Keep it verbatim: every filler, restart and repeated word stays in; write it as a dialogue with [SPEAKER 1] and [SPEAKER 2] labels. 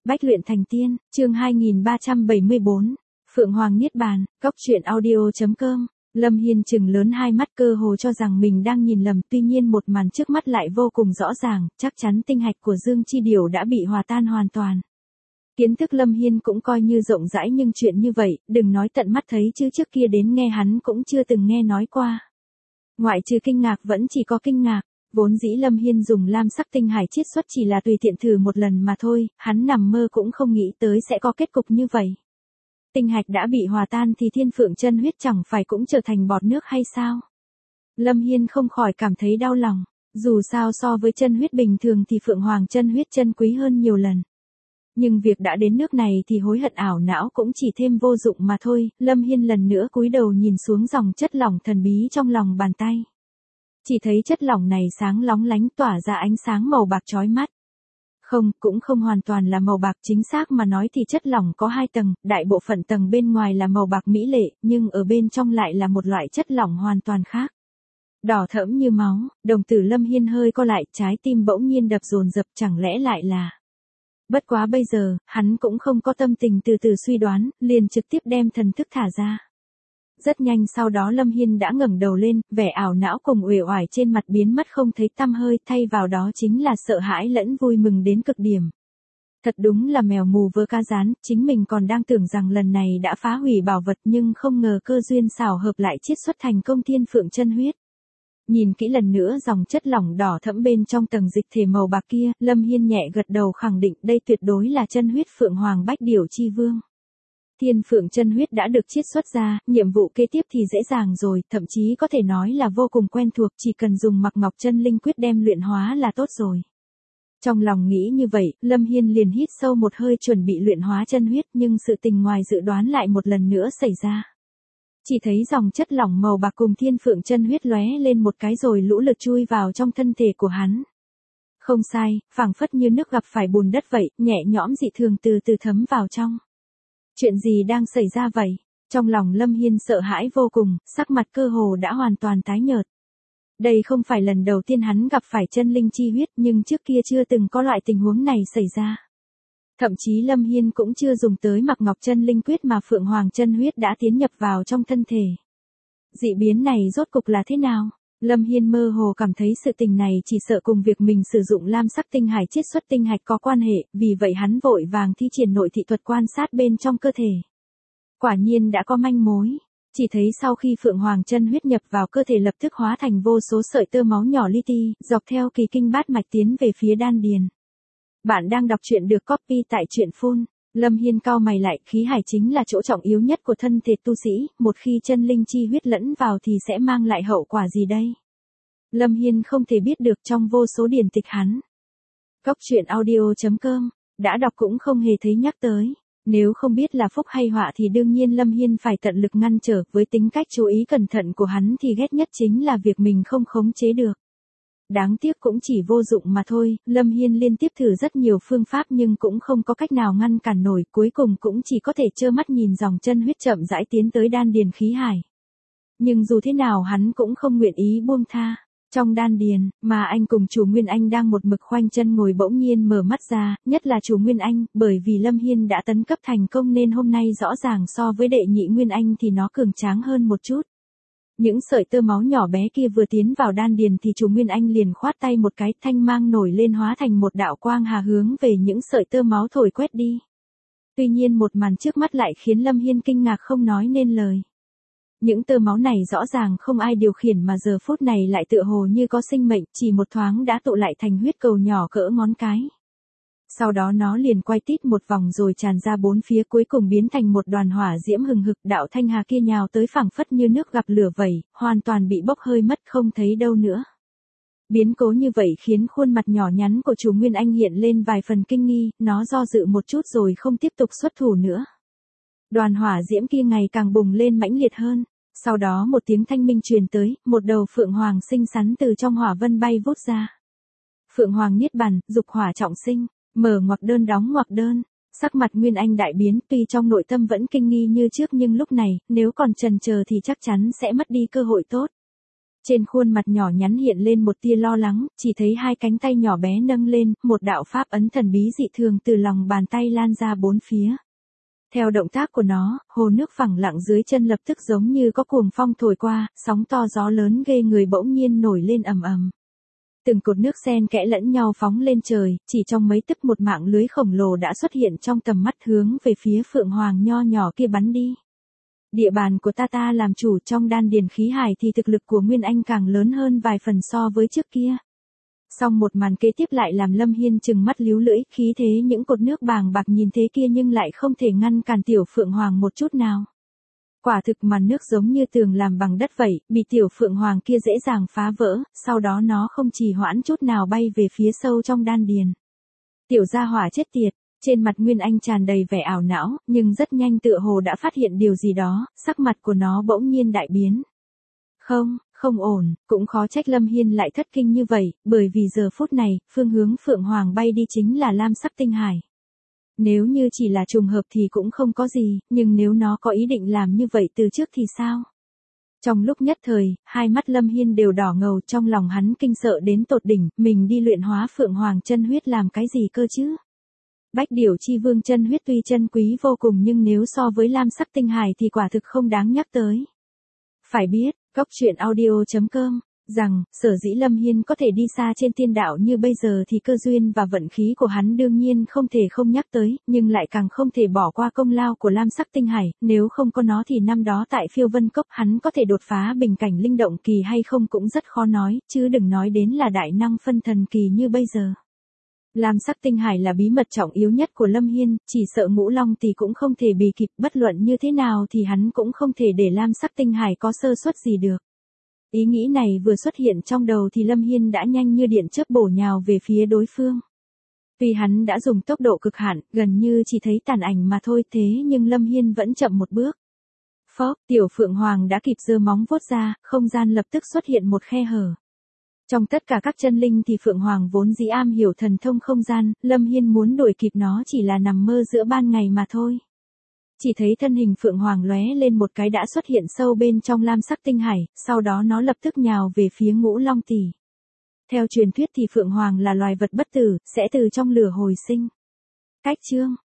[SPEAKER 1] Bách luyện thành tiên, chương hai nghìn ba trăm bảy mươi bốn. Phượng Hoàng Niết Bàn, Cóc truyện audio chấm com. Lâm Hiên trừng lớn hai mắt cơ hồ cho rằng mình đang nhìn lầm, tuy nhiên một màn trước mắt lại vô cùng rõ ràng, chắc chắn tinh hạch của Dương Chi Điểu đã bị hòa tan hoàn toàn. Kiến thức Lâm Hiên cũng coi như rộng rãi nhưng chuyện như vậy, đừng nói tận mắt thấy chứ trước kia đến nghe hắn cũng chưa từng nghe nói qua. Ngoại trừ kinh ngạc vẫn chỉ có kinh ngạc. Vốn dĩ Lâm Hiên dùng lam sắc tinh hải chiết xuất chỉ là tùy tiện thử một lần mà thôi, hắn nằm mơ cũng không nghĩ tới sẽ có kết cục như vậy. Tinh hạch đã bị hòa tan thì thiên phượng chân huyết chẳng phải cũng trở thành bọt nước hay sao? Lâm Hiên không khỏi cảm thấy đau lòng, dù sao so với chân huyết bình thường thì phượng hoàng chân huyết chân quý hơn nhiều lần. Nhưng việc đã đến nước này thì hối hận ảo não cũng chỉ thêm vô dụng mà thôi. Lâm Hiên lần nữa cúi đầu nhìn xuống dòng chất lỏng thần bí trong lòng bàn tay. Chỉ thấy chất lỏng này sáng lóng lánh tỏa ra ánh sáng màu bạc chói mắt. Không, cũng không hoàn toàn là màu bạc, chính xác mà nói thì chất lỏng có hai tầng, đại bộ phận tầng bên ngoài là màu bạc mỹ lệ, nhưng ở bên trong lại là một loại chất lỏng hoàn toàn khác. Đỏ thẫm như máu, đồng tử Lâm Hiên hơi co lại, trái tim bỗng nhiên đập dồn dập, chẳng lẽ lại là... Bất quá bây giờ, hắn cũng không có tâm tình từ từ suy đoán, liền trực tiếp đem thần thức thả ra. Rất nhanh sau đó Lâm Hiên đã ngẩng đầu lên, vẻ ảo não cùng uể oải trên mặt biến mất không thấy tăm hơi, thay vào đó chính là sợ hãi lẫn vui mừng đến cực điểm. Thật đúng là mèo mù vớ cá rán, chính mình còn đang tưởng rằng lần này đã phá hủy bảo vật nhưng không ngờ cơ duyên xảo hợp lại chiết xuất thành công thiên phượng chân huyết. Nhìn kỹ lần nữa dòng chất lỏng đỏ thẫm bên trong tầng dịch thể màu bạc kia, Lâm Hiên nhẹ gật đầu khẳng định đây tuyệt đối là chân huyết phượng hoàng bách điểu chi vương. Thiên phượng chân huyết đã được chiết xuất ra, nhiệm vụ kế tiếp thì dễ dàng rồi, thậm chí có thể nói là vô cùng quen thuộc, chỉ cần dùng Mặc Ngọc Chân Linh Quyết đem luyện hóa là tốt rồi. Trong lòng nghĩ như vậy, Lâm Hiên liền hít sâu một hơi chuẩn bị luyện hóa chân huyết, nhưng sự tình ngoài dự đoán lại một lần nữa xảy ra. Chỉ thấy dòng chất lỏng màu bạc cùng thiên phượng chân huyết lóe lên một cái rồi lũ lượt chui vào trong thân thể của hắn. Không sai, phảng phất như nước gặp phải bùn đất vậy, nhẹ nhõm dị thường từ từ thấm vào trong. Chuyện gì đang xảy ra vậy? Trong lòng Lâm Hiên sợ hãi vô cùng, sắc mặt cơ hồ đã hoàn toàn tái nhợt. Đây không phải lần đầu tiên hắn gặp phải chân linh chi huyết, nhưng trước kia chưa từng có loại tình huống này xảy ra. Thậm chí Lâm Hiên cũng chưa dùng tới Mặc Ngọc Chân Linh Quyết mà phượng hoàng chân huyết đã tiến nhập vào trong thân thể. Dị biến này rốt cục là thế nào? Lâm Hiên mơ hồ cảm thấy sự tình này chỉ sợ cùng việc mình sử dụng lam sắc tinh hải chiết xuất tinh hạch có quan hệ, vì vậy hắn vội vàng thi triển nội thị thuật quan sát bên trong cơ thể. Quả nhiên đã có manh mối, chỉ thấy sau khi phượng hoàng chân huyết nhập vào cơ thể lập tức hóa thành vô số sợi tơ máu nhỏ li ti, dọc theo kỳ kinh bát mạch tiến về phía đan điền. Bạn đang đọc truyện được copy tại truyện phun. Lâm Hiên cau mày lại, khí hải chính là chỗ trọng yếu nhất của thân thể tu sĩ, một khi chân linh chi huyết lẫn vào thì sẽ mang lại hậu quả gì đây? Lâm Hiên không thể biết được trong vô số điển tịch hắn. Cóc truyện audio chấm com, đã đọc cũng không hề thấy nhắc tới. Nếu không biết là phúc hay họa thì đương nhiên Lâm Hiên phải tận lực ngăn trở, với tính cách chú ý cẩn thận của hắn thì ghét nhất chính là việc mình không khống chế được. Đáng tiếc cũng chỉ vô dụng mà thôi, Lâm Hiên liên tiếp thử rất nhiều phương pháp nhưng cũng không có cách nào ngăn cản nổi, cuối cùng cũng chỉ có thể trơ mắt nhìn dòng chân huyết chậm rãi tiến tới đan điền khí hải. Nhưng dù thế nào hắn cũng không nguyện ý buông tha. Trong đan điền, mà anh cùng chủ Nguyên Anh đang một mực khoanh chân ngồi bỗng nhiên mở mắt ra, nhất là chủ Nguyên Anh, bởi vì Lâm Hiên đã tấn cấp thành công nên hôm nay rõ ràng so với đệ nhị Nguyên Anh thì nó cường tráng hơn một chút. Những sợi tơ máu nhỏ bé kia vừa tiến vào đan điền thì chủ Nguyên Anh liền khoát tay một cái, thanh mang nổi lên hóa thành một đạo quang hà hướng về những sợi tơ máu thổi quét đi. Tuy nhiên một màn trước mắt lại khiến Lâm Hiên kinh ngạc không nói nên lời. Những tơ máu này rõ ràng không ai điều khiển mà giờ phút này lại tựa hồ như có sinh mệnh, chỉ một thoáng đã tụ lại thành huyết cầu nhỏ cỡ ngón cái. Sau đó nó liền quay tít một vòng rồi tràn ra bốn phía, cuối cùng biến thành một đoàn hỏa diễm hừng hực, đạo thanh hà kia nhào tới phảng phất như nước gặp lửa vậy, hoàn toàn bị bốc hơi mất không thấy đâu nữa. Biến cố như vậy khiến khuôn mặt nhỏ nhắn của chủ Nguyên Anh hiện lên vài phần kinh nghi, nó do dự một chút rồi không tiếp tục xuất thủ nữa. Đoàn hỏa diễm kia ngày càng bùng lên mãnh liệt hơn, sau đó một tiếng thanh minh truyền tới, một đầu phượng hoàng xinh xắn từ trong hỏa vân bay vút ra. Phượng hoàng niết bàn, dục hỏa trọng sinh. Mở ngoặc đơn đóng ngoặc đơn, sắc mặt Nguyên Anh đại biến, tuy trong nội tâm vẫn kinh nghi như trước nhưng lúc này, nếu còn chần chờ thì chắc chắn sẽ mất đi cơ hội tốt. Trên khuôn mặt nhỏ nhắn hiện lên một tia lo lắng, chỉ thấy hai cánh tay nhỏ bé nâng lên, một đạo pháp ấn thần bí dị thường từ lòng bàn tay lan ra bốn phía. Theo động tác của nó, hồ nước phẳng lặng dưới chân lập tức giống như có cuồng phong thổi qua, sóng to gió lớn ghê người bỗng nhiên nổi lên ầm ầm. Từng cột nước xen kẽ lẫn nhau phóng lên trời, chỉ trong mấy tấc một mạng lưới khổng lồ đã xuất hiện trong tầm mắt hướng về phía Phượng Hoàng nho nhỏ kia bắn đi. Địa bàn của ta ta làm chủ, trong đan điền khí hải thì thực lực của Nguyên Anh càng lớn hơn vài phần so với trước kia. Song một màn kế tiếp lại làm Lâm Hiên trừng mắt líu lưỡi, khí thế những cột nước bàng bạc nhìn thế kia nhưng lại không thể ngăn cản tiểu Phượng Hoàng một chút nào. Quả thực màn nước giống như tường làm bằng đất vậy, bị tiểu Phượng Hoàng kia dễ dàng phá vỡ, sau đó nó không trì hoãn chút nào bay về phía sâu trong đan điền. Tiểu gia hỏa chết tiệt, trên mặt Nguyên Anh tràn đầy vẻ ảo não, nhưng rất nhanh tựa hồ đã phát hiện điều gì đó, sắc mặt của nó bỗng nhiên đại biến. Không, không ổn, cũng khó trách Lâm Hiên lại thất kinh như vậy, bởi vì giờ phút này, phương hướng Phượng Hoàng bay đi chính là lam sắc tinh hải. Nếu như chỉ là trùng hợp thì cũng không có gì, nhưng nếu nó có ý định làm như vậy từ trước thì sao? Trong lúc nhất thời, hai mắt Lâm Hiên đều đỏ ngầu, trong lòng hắn kinh sợ đến tột đỉnh, mình đi luyện hóa Phượng Hoàng chân huyết làm cái gì cơ chứ? Bách Điểu Chi Vương chân huyết tuy chân quý vô cùng nhưng nếu so với lam sắc tinh hải thì quả thực không đáng nhắc tới. Phải biết, Cốc truyện audio chấm com, rằng, sở dĩ Lâm Hiên có thể đi xa trên tiên đạo như bây giờ thì cơ duyên và vận khí của hắn đương nhiên không thể không nhắc tới, nhưng lại càng không thể bỏ qua công lao của lam sắc tinh hải, nếu không có nó thì năm đó tại phiêu vân cốc hắn có thể đột phá bình cảnh linh động kỳ hay không cũng rất khó nói, chứ đừng nói đến là đại năng phân thần kỳ như bây giờ. Lam sắc tinh hải là bí mật trọng yếu nhất của Lâm Hiên, chỉ sợ Ngũ Long thì cũng không thể bì kịp, bất luận như thế nào thì hắn cũng không thể để lam sắc tinh hải có sơ suất gì được. Ý nghĩ này vừa xuất hiện trong đầu thì Lâm Hiên đã nhanh như điện chớp bổ nhào về phía đối phương. Tuy hắn đã dùng tốc độ cực hạn, gần như chỉ thấy tàn ảnh mà thôi, thế nhưng Lâm Hiên vẫn chậm một bước. Phốc, tiểu Phượng Hoàng đã kịp giơ móng vuốt ra, không gian lập tức xuất hiện một khe hở. Trong tất cả các chân linh thì Phượng Hoàng vốn dĩ am hiểu thần thông không gian, Lâm Hiên muốn đuổi kịp nó chỉ là nằm mơ giữa ban ngày mà thôi. Chỉ thấy thân hình Phượng Hoàng lóe lên một cái đã xuất hiện sâu bên trong lam sắc tinh hải, sau đó nó lập tức nhào về phía Ngũ Long Tỷ. Theo truyền thuyết thì Phượng Hoàng là loài vật bất tử, sẽ từ trong lửa hồi sinh. Cách chương